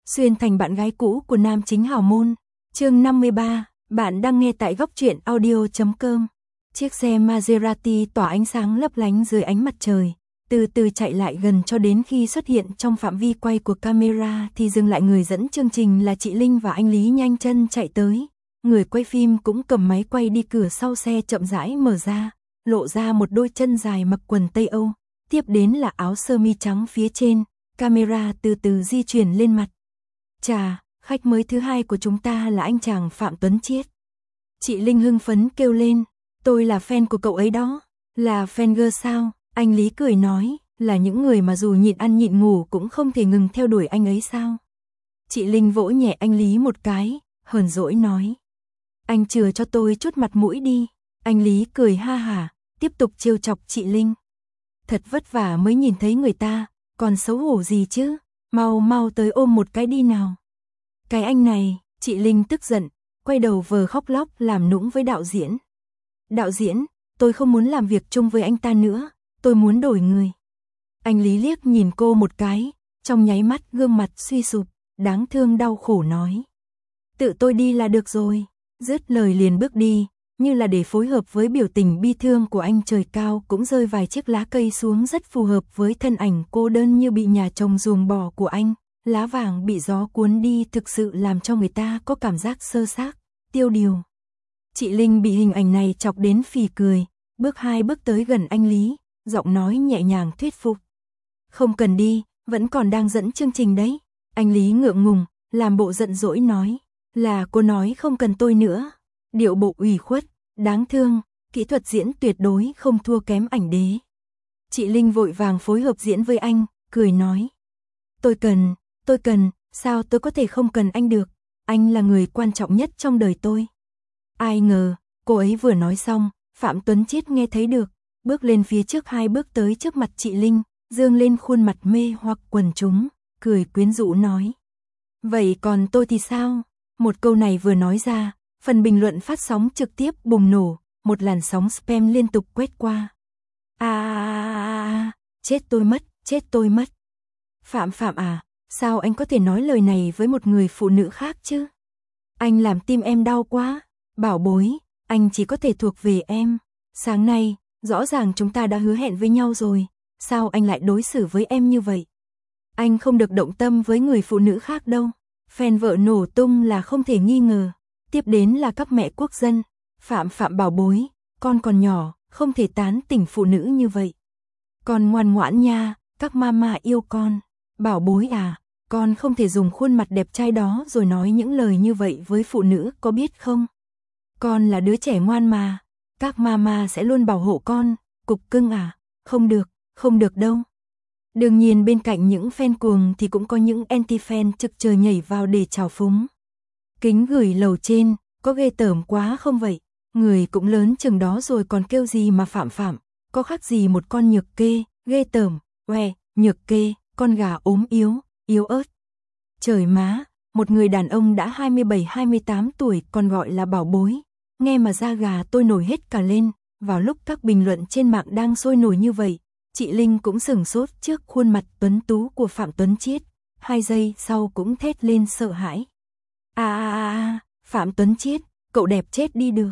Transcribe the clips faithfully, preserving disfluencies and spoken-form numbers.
xuyên thành bạn gái cũ của nam chính hào môn. Chương năm mươi ba, bạn đang nghe tại góc truyện audio chấm com. Chiếc xe Maserati tỏa ánh sáng lấp lánh dưới ánh mặt trời, từ từ chạy lại gần cho đến khi xuất hiện trong phạm vi quay của camera thì dừng lại. Người dẫn chương trình là chị Linh và anh Lý nhanh chân chạy tới. Người quay phim cũng cầm máy quay đi, cửa sau xe chậm rãi mở ra, lộ ra một đôi chân dài mặc quần Tây Âu, tiếp đến là áo sơ mi trắng phía trên. Camera từ từ di chuyển lên mặt. Chà, khách mới thứ hai của chúng ta là anh chàng Phạm Tuấn Chiết. Chị Linh hưng phấn kêu lên, tôi là fan của cậu ấy đó. Là fan girl sao? Anh Lý cười nói, là những người mà dù nhịn ăn nhịn ngủ cũng không thể ngừng theo đuổi anh ấy sao? Chị Linh vỗ nhẹ anh Lý một cái, hờn dỗi nói. Anh chừa cho tôi chút mặt mũi đi. Anh Lý cười ha hả, tiếp tục trêu chọc chị Linh. Thật vất vả mới nhìn thấy người ta, còn xấu hổ gì chứ? Mau mau tới ôm một cái đi nào. Cái anh này, chị Linh tức giận, quay đầu vờ khóc lóc làm nũng với đạo diễn. Đạo diễn, tôi không muốn làm việc chung với anh ta nữa, tôi muốn đổi người. Anh Lý liếc nhìn cô một cái, trong nháy mắt gương mặt suy sụp, đáng thương đau khổ nói. Tự tôi đi là được rồi. Dứt lời liền bước đi, như là để phối hợp với biểu tình bi thương của anh. Trời cao cũng rơi vài chiếc lá cây xuống rất phù hợp với thân ảnh cô đơn như bị nhà chồng ruồng bỏ của anh. Lá vàng bị gió cuốn đi thực sự làm cho người ta có cảm giác sơ xác, tiêu điều. Chị Linh bị hình ảnh này chọc đến phì cười, bước hai bước tới gần anh Lý, giọng nói nhẹ nhàng thuyết phục. Không cần đi, vẫn còn đang dẫn chương trình đấy. Anh Lý ngượng ngùng, làm bộ giận dỗi nói. Là cô nói không cần tôi nữa. Điệu bộ ủy khuất, đáng thương, kỹ thuật diễn tuyệt đối không thua kém ảnh đế. Chị Linh vội vàng phối hợp diễn với anh, cười nói. Tôi cần, tôi cần, sao tôi có thể không cần anh được, anh là người quan trọng nhất trong đời tôi. Ai ngờ, cô ấy vừa nói xong, Phạm Tuấn Chiết nghe thấy được, bước lên phía trước hai bước tới trước mặt chị Linh, dương lên khuôn mặt mê hoặc quần chúng, cười quyến rũ nói. Vậy còn tôi thì sao? Một câu này vừa nói ra, phần bình luận phát sóng trực tiếp bùng nổ, một làn sóng spam liên tục quét qua. À, à, à, à, chết tôi mất, chết tôi mất. Phạm Phạm à, sao anh có thể nói lời này với một người phụ nữ khác chứ? Anh làm tim em đau quá. Bảo bối, anh chỉ có thể thuộc về em. Sáng nay, rõ ràng chúng ta đã hứa hẹn với nhau rồi, sao anh lại đối xử với em như vậy? Anh không được động tâm với người phụ nữ khác đâu. Fan vợ nổ tung là không thể nghi ngờ. Tiếp đến là các mẹ quốc dân. Phạm Phạm bảo bối, con còn nhỏ, không thể tán tỉnh phụ nữ như vậy. Con ngoan ngoãn nha, các mama yêu con. Bảo bối à, con không thể dùng khuôn mặt đẹp trai đó rồi nói những lời như vậy với phụ nữ, có biết không? Con là đứa trẻ ngoan mà, các mama sẽ luôn bảo hộ con. Cục cưng à, không được, không được đâu. Đương nhiên bên cạnh những fan cuồng thì cũng có những anti-fan trực chờ nhảy vào để chào phúng. Kính gửi lầu trên, có ghê tởm quá không vậy? Người cũng lớn chừng đó rồi còn kêu gì mà Phạm Phạm, có khác gì một con nhược kê, ghê tởm, oe, nhược kê, con gà ốm yếu, yếu ớt. Trời má, một người đàn ông đã hai mươi bảy hai mươi tám tuổi còn gọi là bảo bối, nghe mà da gà tôi nổi hết cả lên. Vào lúc các bình luận trên mạng đang sôi nổi như vậy, chị Linh cũng sửng sốt trước khuôn mặt tuấn tú của Phạm Tuấn Chiết, hai giây sau cũng thét lên sợ hãi. À à à, Phạm Tuấn Chiết, cậu đẹp chết đi được.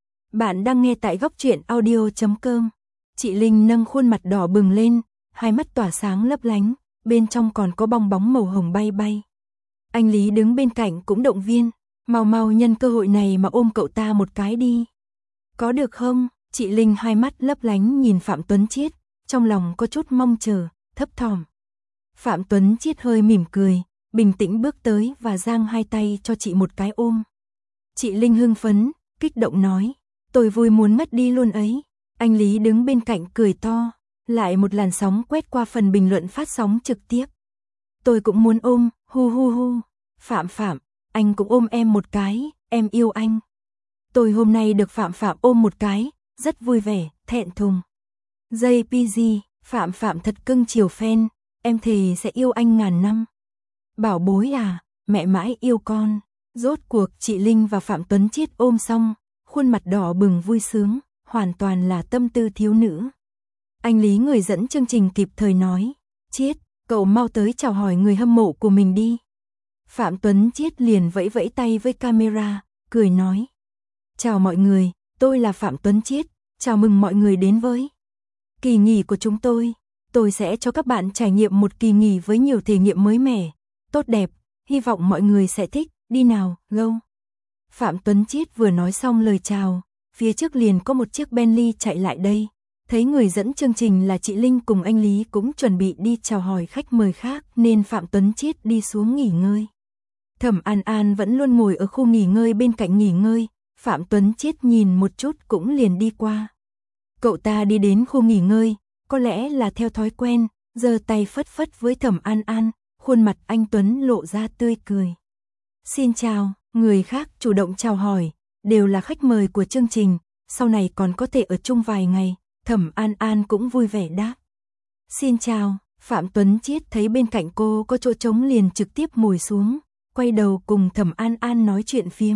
Bạn đang nghe tại góc truyện audio chấm com. Chị Linh nâng khuôn mặt đỏ bừng lên, hai mắt tỏa sáng lấp lánh, bên trong còn có bong bóng màu hồng bay bay. Anh Lý đứng bên cạnh cũng động viên, mau mau nhân cơ hội này mà ôm cậu ta một cái đi. Có được không? Chị Linh hai mắt lấp lánh nhìn Phạm Tuấn Chiết, trong lòng có chút mong chờ, thấp thỏm. Phạm Tuấn Chiết hơi mỉm cười, bình tĩnh bước tới và giang hai tay cho chị một cái ôm. Chị Linh hưng phấn, kích động nói, tôi vui muốn mất đi luôn ấy. Anh Lý đứng bên cạnh cười to, lại một làn sóng quét qua phần bình luận phát sóng trực tiếp. Tôi cũng muốn ôm, hu hu hu. Phạm Phạm, anh cũng ôm em một cái, em yêu anh. Tôi hôm nay được Phạm Phạm ôm một cái, rất vui vẻ, thẹn thùng. gi pê giê, Phạm Phạm thật cưng chiều fan, em thề sẽ yêu anh ngàn năm. Bảo bối à, mẹ mãi yêu con. Rốt cuộc chị Linh và Phạm Tuấn Chiết ôm xong, khuôn mặt đỏ bừng vui sướng, hoàn toàn là tâm tư thiếu nữ. Anh Lý người dẫn chương trình kịp thời nói, Chiết, cậu mau tới chào hỏi người hâm mộ của mình đi. Phạm Tuấn Chiết liền vẫy vẫy tay với camera, cười nói. Chào mọi người, tôi là Phạm Tuấn Chiết, chào mừng mọi người đến với kỳ nghỉ của chúng tôi. Tôi sẽ cho các bạn trải nghiệm một kỳ nghỉ với nhiều thể nghiệm mới mẻ, tốt đẹp, hy vọng mọi người sẽ thích, đi nào, go. Phạm Tuấn Chiết vừa nói xong lời chào, phía trước liền có một chiếc Bentley chạy lại đây. Thấy người dẫn chương trình là chị Linh cùng anh Lý cũng chuẩn bị đi chào hỏi khách mời khác nên Phạm Tuấn Chiết đi xuống nghỉ ngơi. Thẩm An An vẫn luôn ngồi ở khu nghỉ ngơi bên cạnh nghỉ ngơi, Phạm Tuấn Chiết nhìn một chút cũng liền đi qua. Cậu ta đi đến khu nghỉ ngơi, có lẽ là theo thói quen, giơ tay phất phất với Thẩm An An, khuôn mặt anh Tuấn lộ ra tươi cười. Xin chào, người khác chủ động chào hỏi, đều là khách mời của chương trình, sau này còn có thể ở chung vài ngày, Thẩm An An cũng vui vẻ đáp. Xin chào, Phạm Tuấn Chiết thấy bên cạnh cô có chỗ trống liền trực tiếp ngồi xuống, quay đầu cùng Thẩm An An nói chuyện phiếm.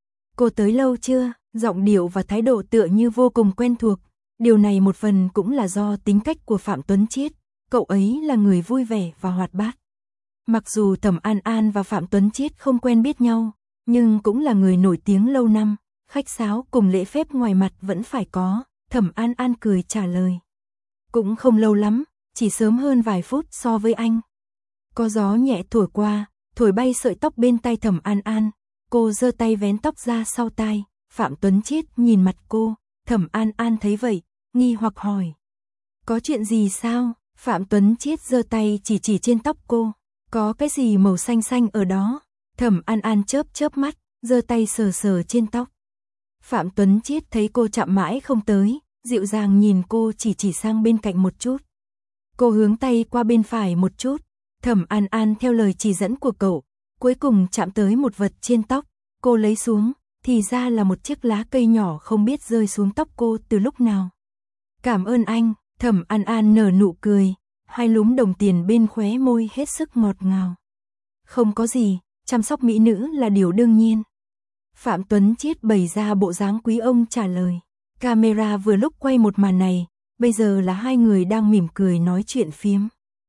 Cô tới lâu chưa? Giọng điệu và thái độ tựa như vô cùng quen thuộc. Điều này một phần cũng là do tính cách của Phạm Tuấn Chiết, cậu ấy là người vui vẻ và hoạt bát. Mặc dù Thẩm An An và Phạm Tuấn Chiết không quen biết nhau, nhưng cũng là người nổi tiếng lâu năm, khách sáo cùng lễ phép ngoài mặt vẫn phải có, Thẩm An An cười trả lời. Cũng không lâu lắm, chỉ sớm hơn vài phút so với anh. Có gió nhẹ thổi qua, thổi bay sợi tóc bên tai Thẩm An An, cô giơ tay vén tóc ra sau tai, Phạm Tuấn Chiết nhìn mặt cô, Thẩm An An thấy vậy, nghi hoặc hỏi. Có chuyện gì sao? Phạm Tuấn Chiết giơ tay chỉ chỉ trên tóc cô, có cái gì màu xanh xanh ở đó? Thẩm An An chớp chớp mắt, giơ tay sờ sờ trên tóc. Phạm Tuấn Chiết thấy cô chạm mãi không tới, dịu dàng nhìn cô chỉ chỉ sang bên cạnh một chút. Cô hướng tay qua bên phải một chút, Thẩm An An theo lời chỉ dẫn của cậu, cuối cùng chạm tới một vật trên tóc, cô lấy xuống, thì ra là một chiếc lá cây nhỏ không biết rơi xuống tóc cô từ lúc nào. Cảm ơn anh, Thẩm An An nở nụ cười, hai lúm đồng tiền bên khóe môi hết sức ngọt ngào. Không có gì, chăm sóc mỹ nữ là điều đương nhiên. Phạm Tuấn Chiết bày ra bộ dáng quý ông trả lời. Camera vừa lúc quay một màn này, bây giờ là hai người đang mỉm cười nói chuyện phiếm.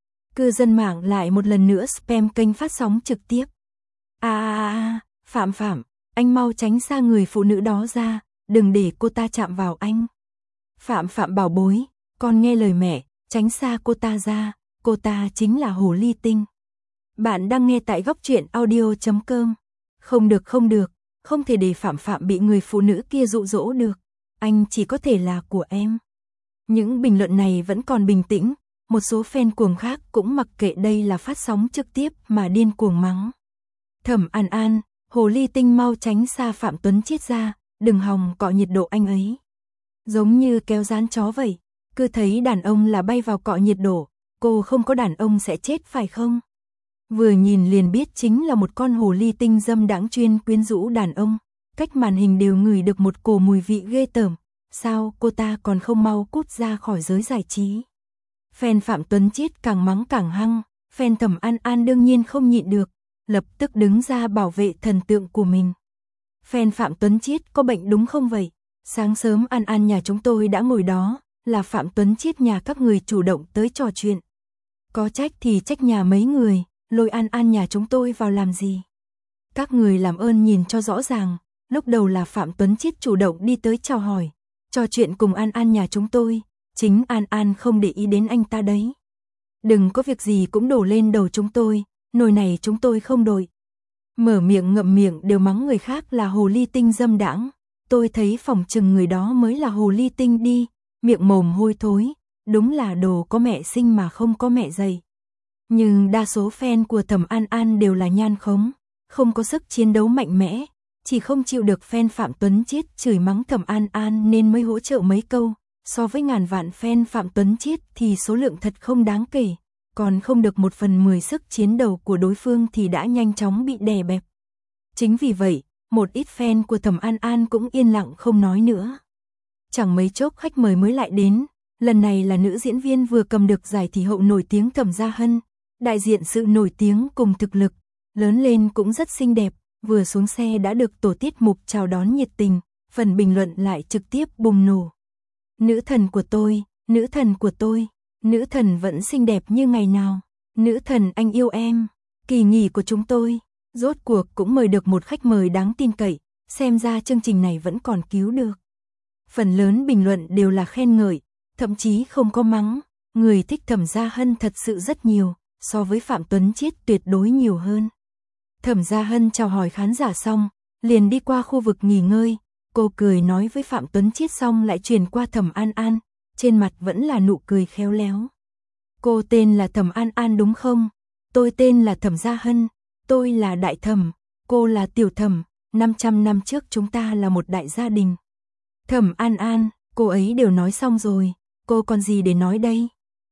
Cư dân mạng lại một lần nữa spam kênh phát sóng trực tiếp. À à à, Phạm Phạm, anh mau tránh xa người phụ nữ đó ra, đừng để cô ta chạm vào anh. Phạm Phạm bảo bối, con nghe lời mẹ, tránh xa cô ta ra, cô ta chính là hồ ly tinh. Bạn đang nghe tại góc truyện audio chấm com. Không được không được, không thể để Phạm Phạm bị người phụ nữ kia dụ dỗ được, anh chỉ có thể là của em. Những bình luận này vẫn còn bình tĩnh, một số fan cuồng khác cũng mặc kệ đây là phát sóng trực tiếp mà điên cuồng mắng. Thẩm An An, hồ ly tinh mau tránh xa Phạm Tuấn Chiết ra, đừng hòng cọ nhiệt độ anh ấy. Giống như kéo dán chó vậy, cứ thấy đàn ông là bay vào cọ nhiệt độ, cô không có đàn ông sẽ chết phải không? Vừa nhìn liền biết chính là một con hồ ly tinh dâm đãng chuyên quyến rũ đàn ông, cách màn hình đều ngửi được một cổ mùi vị ghê tởm, sao cô ta còn không mau cút ra khỏi giới giải trí. Fan Phạm Tuấn Chiết càng mắng càng hăng, fan Thẩm An An đương nhiên không nhịn được, lập tức đứng ra bảo vệ thần tượng của mình. Fan Phạm Tuấn Chiết có bệnh đúng không vậy? Sáng sớm An An nhà chúng tôi đã ngồi đó, là Phạm Tuấn Chiết nhà các người chủ động tới trò chuyện. Có trách thì trách nhà mấy người, lôi An An nhà chúng tôi vào làm gì? Các người làm ơn nhìn cho rõ ràng, lúc đầu là Phạm Tuấn Chiết chủ động đi tới chào hỏi, trò chuyện cùng An An nhà chúng tôi, chính An An không để ý đến anh ta đấy. Đừng có việc gì cũng đổ lên đầu chúng tôi, nồi này chúng tôi không đội. Mở miệng ngậm miệng đều mắng người khác là hồ ly tinh dâm đãng, tôi thấy phỏng chừng người đó mới là hồ ly tinh đi, miệng mồm hôi thối, đúng là đồ có mẹ sinh mà không có mẹ dạy. Nhưng đa số fan của Thẩm An An đều là nhan khống, không có sức chiến đấu mạnh mẽ, chỉ không chịu được fan Phạm Tuấn Chiết chửi mắng Thẩm An An nên mới hỗ trợ mấy câu, so với ngàn vạn fan Phạm Tuấn Chiết thì số lượng thật không đáng kể, còn không được một phần mười sức chiến đấu của đối phương thì đã nhanh chóng bị đè bẹp. Chính vì vậy, một ít fan của Thẩm An An cũng yên lặng không nói nữa. Chẳng mấy chốc khách mời mới lại đến, lần này là nữ diễn viên vừa cầm được giải thị hậu nổi tiếng Thẩm Gia Hân, đại diện sự nổi tiếng cùng thực lực, lớn lên cũng rất xinh đẹp, vừa xuống xe đã được tổ tiết mục chào đón nhiệt tình, phần bình luận lại trực tiếp bùng nổ. Nữ thần của tôi, nữ thần của tôi, nữ thần vẫn xinh đẹp như ngày nào, nữ thần anh yêu em, kỳ nghỉ của chúng tôi, Rốt cuộc cũng mời được một khách mời đáng tin cậy, xem ra chương trình này vẫn còn cứu được. Phần lớn bình luận đều là khen ngợi, thậm chí không có mắng, người thích Thẩm Gia Hân thật sự rất nhiều, so với Phạm Tuấn Chiết tuyệt đối nhiều hơn. Thẩm Gia Hân chào hỏi khán giả xong, liền đi qua khu vực nghỉ ngơi, cô cười nói với Phạm Tuấn Chiết xong lại truyền qua Thẩm An An, trên mặt vẫn là nụ cười khéo léo. Cô tên là Thẩm An An đúng không? Tôi tên là Thẩm Gia Hân, tôi là Đại Thẩm, cô là Tiểu Thẩm, năm trăm năm trước chúng ta là một đại gia đình. Thẩm An An, cô ấy đều nói xong rồi, cô còn gì để nói đây?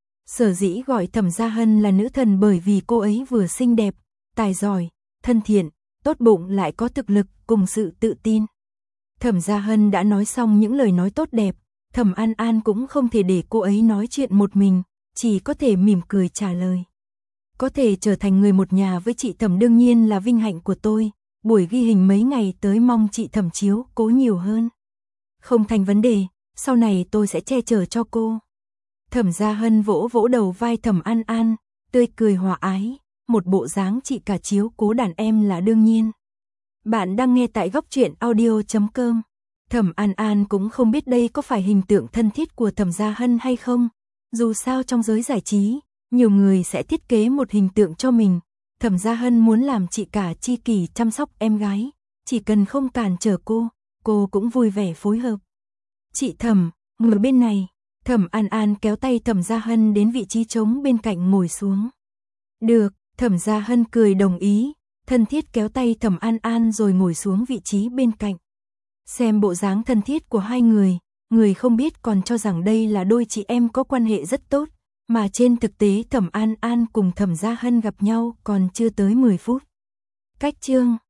Sở dĩ gọi Thẩm Gia Hân là nữ thần bởi vì cô ấy vừa xinh đẹp, tài giỏi, thân thiện, tốt bụng lại có thực lực cùng sự tự tin. Thẩm Gia Hân đã nói xong những lời nói tốt đẹp, Thẩm An An cũng không thể để cô ấy nói chuyện một mình, chỉ có thể mỉm cười trả lời. Có thể trở thành người một nhà với chị Thẩm đương nhiên là vinh hạnh của tôi, buổi ghi hình mấy ngày tới mong chị Thẩm chiếu cố nhiều hơn. Không thành vấn đề, sau này tôi sẽ che chở cho cô. Thẩm Gia Hân vỗ vỗ đầu vai Thẩm An An, tươi cười hòa ái, một bộ dáng chị cả chiếu cố đàn em là đương nhiên. Bạn đang nghe tại góc truyện audio chấm com. Thẩm An An cũng không biết đây có phải hình tượng thân thiết của Thẩm Gia Hân hay không. Dù sao trong giới giải trí, nhiều người sẽ thiết kế một hình tượng cho mình. Thẩm Gia Hân muốn làm chị cả chi kỷ chăm sóc em gái, chỉ cần không cản trở cô, cô cũng vui vẻ phối hợp. Chị Thẩm, ngồi bên này. Thẩm An An kéo tay Thẩm Gia Hân đến vị trí trống bên cạnh ngồi xuống. Được, Thẩm Gia Hân cười đồng ý, thân thiết kéo tay Thẩm An An rồi ngồi xuống vị trí bên cạnh. Xem bộ dáng thân thiết của hai người, người không biết còn cho rằng đây là đôi chị em có quan hệ rất tốt, mà trên thực tế Thẩm An An cùng Thẩm Gia Hân gặp nhau còn chưa tới mười phút. Cách chương